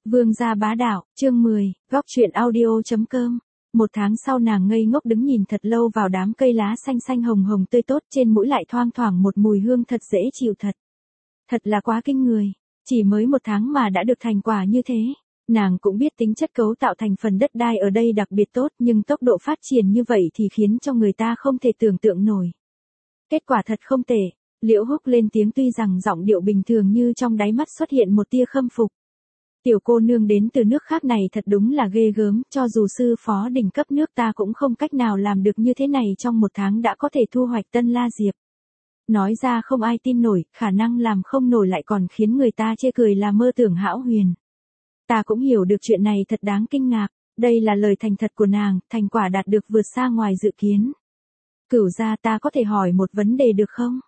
Vương gia bá đạo, chương 10, góc truyện audio.com. Một tháng sau nàng ngây ngốc đứng nhìn thật lâu vào đám cây lá xanh xanh hồng hồng tươi tốt, trên mũi lại thoang thoảng một mùi hương thật dễ chịu thật. Thật là quá kinh người, chỉ mới một tháng mà đã được thành quả như thế. Nàng cũng biết tính chất cấu tạo thành phần đất đai ở đây đặc biệt tốt, nhưng tốc độ phát triển như vậy thì khiến cho người ta không thể tưởng tượng nổi. Kết quả thật không tệ. Liễu Húc lên tiếng, tuy rằng giọng điệu bình thường như trong đáy mắt xuất hiện một tia khâm phục. Tiểu cô nương đến từ nước khác này thật đúng là ghê gớm, cho dù sư phó đỉnh cấp nước ta cũng không cách nào làm được như thế này, trong một tháng đã có thể thu hoạch Tân La Diệp. Nói ra không ai tin nổi, khả năng làm không nổi lại còn khiến người ta chê cười là mơ tưởng hão huyền. Ta cũng hiểu được chuyện này thật đáng kinh ngạc, đây là lời thành thật của nàng, thành quả đạt được vượt xa ngoài dự kiến. Cửu gia, ta có thể hỏi một vấn đề được không?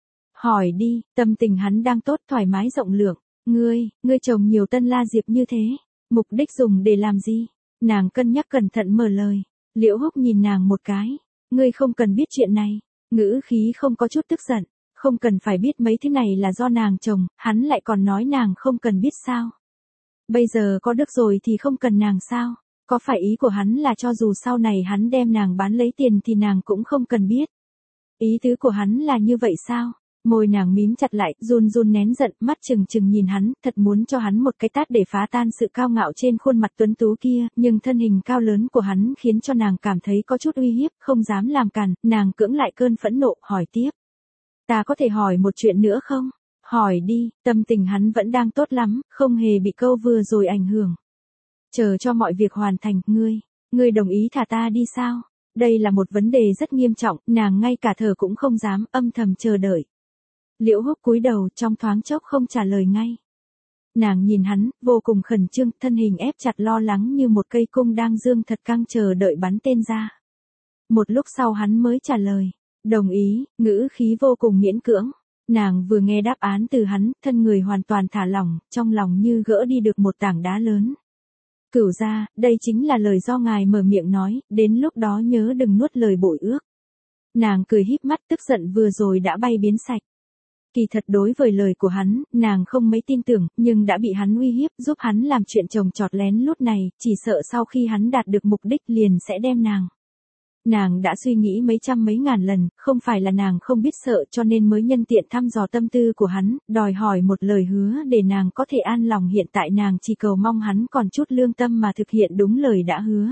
Hỏi đi. Tâm tình hắn đang tốt, thoải mái rộng lượng. Ngươi trồng nhiều Tân La Diệp như thế, mục đích dùng để làm gì? Nàng cân nhắc cẩn thận mở lời. Liễu Húc nhìn nàng một cái. Ngươi không cần biết chuyện này. Ngữ khí không có chút tức giận. Không cần phải biết mấy thứ này là do nàng trồng, hắn lại còn nói nàng không cần biết sao? Bây giờ có được rồi thì không cần nàng sao? Có phải ý của hắn là cho dù sau này hắn đem nàng bán lấy tiền thì nàng cũng không cần biết? Ý tứ của hắn là như vậy sao? Môi nàng mím chặt lại, run run nén giận, mắt trừng trừng nhìn hắn, thật muốn cho hắn một cái tát để phá tan sự cao ngạo trên khuôn mặt tuấn tú kia, nhưng thân hình cao lớn của hắn khiến cho nàng cảm thấy có chút uy hiếp, không dám làm cản, nàng cưỡng lại cơn phẫn nộ, hỏi tiếp. Ta có thể hỏi một chuyện nữa không? Hỏi đi. Tâm tình hắn vẫn đang tốt lắm, không hề bị câu vừa rồi ảnh hưởng. Chờ cho mọi việc hoàn thành, ngươi đồng ý thả ta đi sao? Đây là một vấn đề rất nghiêm trọng, nàng ngay cả thở cũng không dám, âm thầm chờ đợi. Liễu Húc cúi đầu, trong thoáng chốc không trả lời ngay. Nàng nhìn hắn, vô cùng khẩn trương, thân hình ép chặt, lo lắng như một cây cung đang dương thật căng chờ đợi bắn tên ra. Một lúc sau hắn mới trả lời. Đồng ý, ngữ khí vô cùng miễn cưỡng. Nàng vừa nghe đáp án từ hắn, thân người hoàn toàn thả lỏng, trong lòng như gỡ đi được một tảng đá lớn. Cửu gia, đây chính là lời do ngài mở miệng nói, đến lúc đó nhớ đừng nuốt lời bội ước. Nàng cười híp mắt, tức giận vừa rồi đã bay biến sạch. Kỳ thật đối với lời của hắn, nàng không mấy tin tưởng, nhưng đã bị hắn uy hiếp, giúp hắn làm chuyện trồng trọt lén lút này, chỉ sợ sau khi hắn đạt được mục đích liền sẽ đem nàng. Nàng đã suy nghĩ mấy trăm mấy ngàn lần, không phải là nàng không biết sợ cho nên mới nhân tiện thăm dò tâm tư của hắn, đòi hỏi một lời hứa để nàng có thể an lòng, hiện tại nàng chỉ cầu mong hắn còn chút lương tâm mà thực hiện đúng lời đã hứa.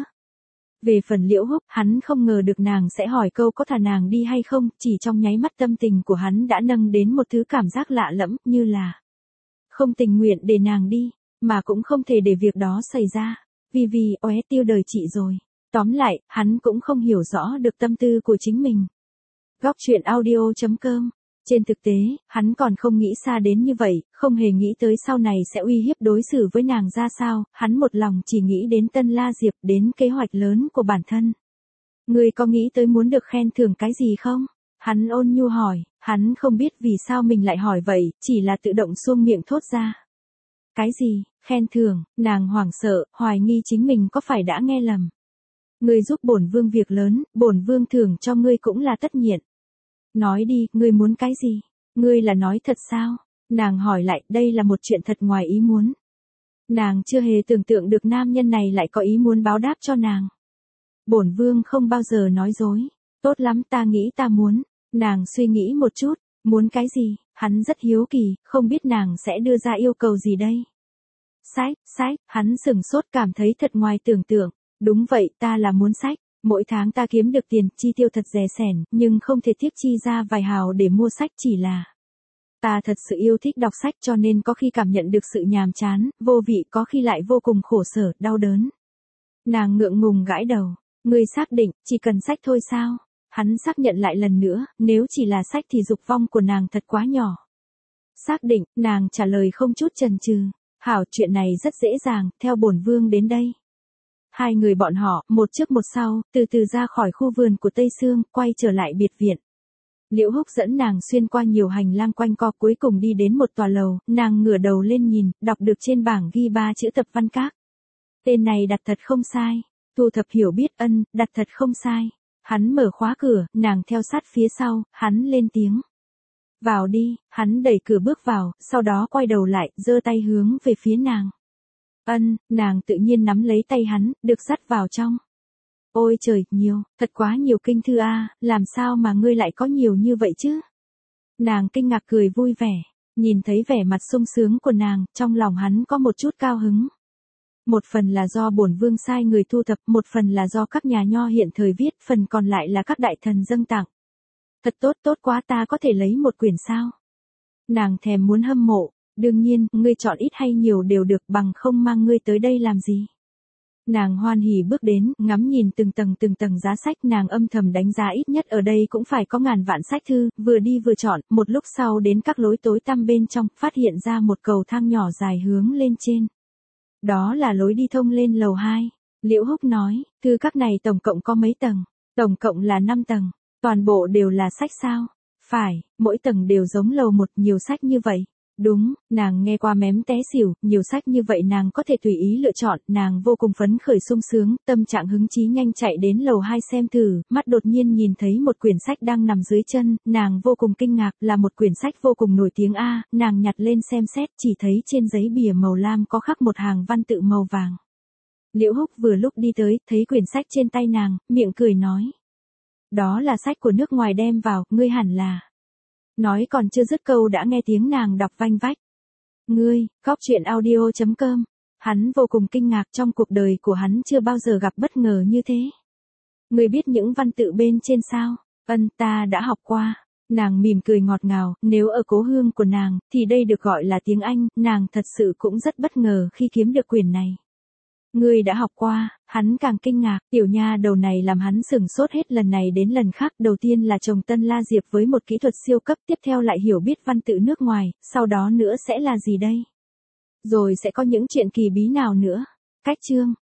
Về phần Liễu Húc, hắn không ngờ được nàng sẽ hỏi câu có thả nàng đi hay không, chỉ trong nháy mắt tâm tình của hắn đã nâng đến một thứ cảm giác lạ lẫm, như là không tình nguyện để nàng đi, mà cũng không thể để việc đó xảy ra, vì oé tiêu đời chị rồi. Tóm lại, hắn cũng không hiểu rõ được tâm tư của chính mình. Góc truyện audio.com. Trên thực tế, hắn còn không nghĩ xa đến như vậy, không hề nghĩ tới sau này sẽ uy hiếp đối xử với nàng ra sao, hắn một lòng chỉ nghĩ đến Tân La Diệp, đến kế hoạch lớn của bản thân. Ngươi có nghĩ tới muốn được khen thưởng cái gì không? Hắn ôn nhu hỏi, hắn không biết vì sao mình lại hỏi vậy, chỉ là tự động suông miệng thốt ra. Cái gì, khen thưởng? Nàng hoảng sợ, hoài nghi chính mình có phải đã nghe lầm. Ngươi giúp bổn vương việc lớn, bổn vương thưởng cho ngươi cũng là tất nhiên. Nói đi, ngươi muốn cái gì? Ngươi là nói thật sao? Nàng hỏi lại, đây là một chuyện thật ngoài ý muốn. Nàng chưa hề tưởng tượng được nam nhân này lại có ý muốn báo đáp cho nàng. Bổn vương không bao giờ nói dối. Tốt lắm, ta nghĩ ta muốn. Nàng suy nghĩ một chút, muốn cái gì? Hắn rất hiếu kỳ, không biết nàng sẽ đưa ra yêu cầu gì đây? Sách, hắn sửng sốt, cảm thấy thật ngoài tưởng tượng. Đúng vậy, ta là muốn sách. Mỗi tháng ta kiếm được tiền, chi tiêu thật rẻ sẻn, nhưng không thể tiếc chi ra vài hào để mua sách, chỉ là ta thật sự yêu thích đọc sách cho nên có khi cảm nhận được sự nhàm chán, vô vị, có khi lại vô cùng khổ sở, đau đớn. Nàng ngượng ngùng gãi đầu. Ngươi xác định, chỉ cần sách thôi sao? Hắn xác nhận lại lần nữa, nếu chỉ là sách thì dục vọng của nàng thật quá nhỏ. Xác định, nàng trả lời không chút chần chừ. Hảo, chuyện này rất dễ dàng, theo bổn vương đến đây. Hai người bọn họ, một trước một sau, từ từ ra khỏi khu vườn của Tây Sương, quay trở lại biệt viện. Liễu Húc dẫn nàng xuyên qua nhiều hành lang quanh co, cuối cùng đi đến một tòa lầu, nàng ngửa đầu lên nhìn, đọc được trên bảng ghi 3 chữ Tập Văn Các. Tên này đặt thật không sai. Thu thập hiểu biết, đặt thật không sai. Hắn mở khóa cửa, nàng theo sát phía sau, hắn lên tiếng. Vào đi, hắn đẩy cửa bước vào, sau đó quay đầu lại, giơ tay hướng về phía nàng. Nàng tự nhiên nắm lấy tay hắn, được dắt vào trong. Ôi trời, nhiều, thật quá nhiều kinh thư a, làm sao mà ngươi lại có nhiều như vậy chứ? Nàng kinh ngạc cười vui vẻ, nhìn thấy vẻ mặt sung sướng của nàng, trong lòng hắn có một chút cao hứng. Một phần là do bổn vương sai người thu thập, một phần là do các nhà nho hiện thời viết, phần còn lại là các đại thần dâng tặng. Thật tốt, tốt quá, ta có thể lấy một quyển sao? Nàng thèm muốn hâm mộ, đương nhiên, ngươi chọn ít hay nhiều đều được, bằng không mang ngươi tới đây làm gì? Nàng hoan hỉ bước đến, ngắm nhìn từng tầng giá sách, nàng âm thầm đánh giá ít nhất ở đây cũng phải có ngàn vạn sách thư, vừa đi vừa chọn, một lúc sau đến các lối tối tăm bên trong, phát hiện ra một cầu thang nhỏ dài hướng lên trên. Đó là lối đi thông lên lầu 2. Liễu Húc nói, thư các này tổng cộng có mấy tầng? Tổng cộng là 5 tầng. Toàn bộ đều là sách sao? Phải, mỗi tầng đều giống lầu 1, nhiều sách như vậy. Đúng, nàng nghe qua mém té xỉu, nhiều sách như vậy nàng có thể tùy ý lựa chọn, nàng vô cùng phấn khởi sung sướng, tâm trạng hứng chí nhanh chạy đến lầu 2 xem thử, mắt đột nhiên nhìn thấy một quyển sách đang nằm dưới chân, nàng vô cùng kinh ngạc, là một quyển sách vô cùng nổi tiếng a, nàng nhặt lên xem xét, chỉ thấy trên giấy bìa màu lam có khắc một hàng văn tự màu vàng. Liễu Húc vừa lúc đi tới, thấy quyển sách trên tay nàng, miệng cười nói. Đó là sách của nước ngoài đem vào, ngươi hẳn là. Nói còn chưa dứt câu đã nghe tiếng nàng đọc vanh vách. Ngươi, Góc Chuyện Audio.com. Hắn vô cùng kinh ngạc, trong cuộc đời của hắn chưa bao giờ gặp bất ngờ như thế. Ngươi biết những văn tự bên trên sao? Ta đã học qua. Nàng mỉm cười ngọt ngào, nếu ở cố hương của nàng, thì đây được gọi là tiếng Anh, nàng thật sự cũng rất bất ngờ khi kiếm được quyển này. Ngươi đã học qua, hắn càng kinh ngạc, tiểu nha đầu này làm hắn sửng sốt hết lần này đến lần khác, đầu tiên là chồng Tân La Diệp với một kỹ thuật siêu cấp, tiếp theo lại hiểu biết văn tự nước ngoài, sau đó nữa sẽ là gì đây? Rồi sẽ có những chuyện kỳ bí nào nữa? Cách chương